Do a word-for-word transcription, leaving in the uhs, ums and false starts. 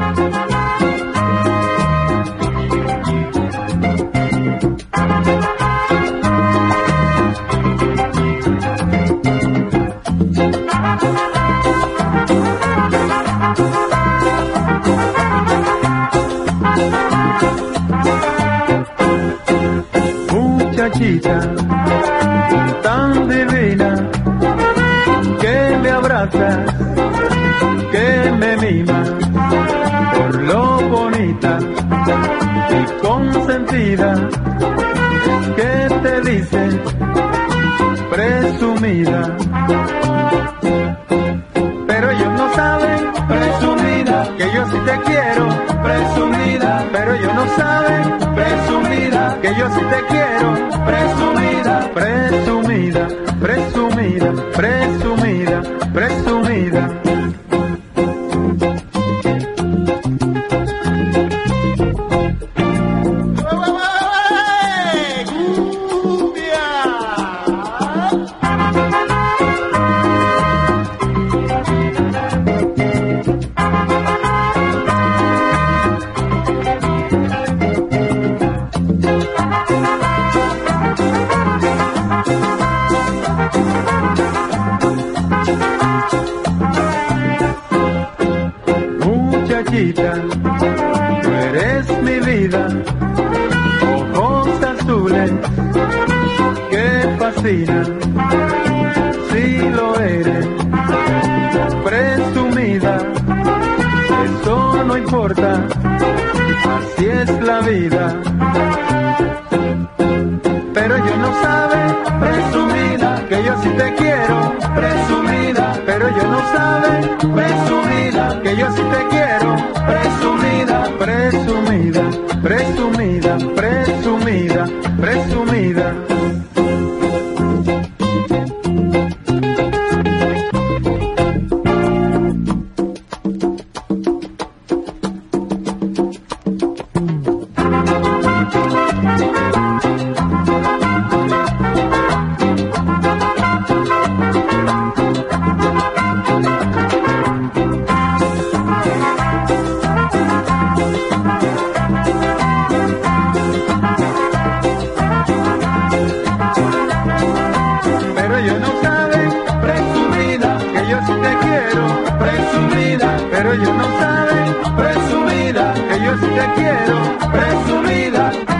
Muchachita tan divina, que me abraza, que me mima, por lo bonita y consentida, que te dice presumida. Pero ellos no saben, presumida, que yo sí te quiero, presumida. Pero ellos no saben, presumida, que yo sí te quiero, presumida, presumida, presumida, presumida, presumida. Muchachita, tú eres mi vida, ojos azules que fascinan, si lo eres, presumida, eso no importa, así es la vida. Pero ellos no saben, presumida, que yo sí te quiero, presumida. Pero ellos no saben, presumida, que yo sí te quiero, presumida, presumida, presumida, presumida, presumida. Ellos no saben, presumida, que yo sí te quiero, presumida. Pero ellos no saben, presumida, que yo sí te quiero, presumida.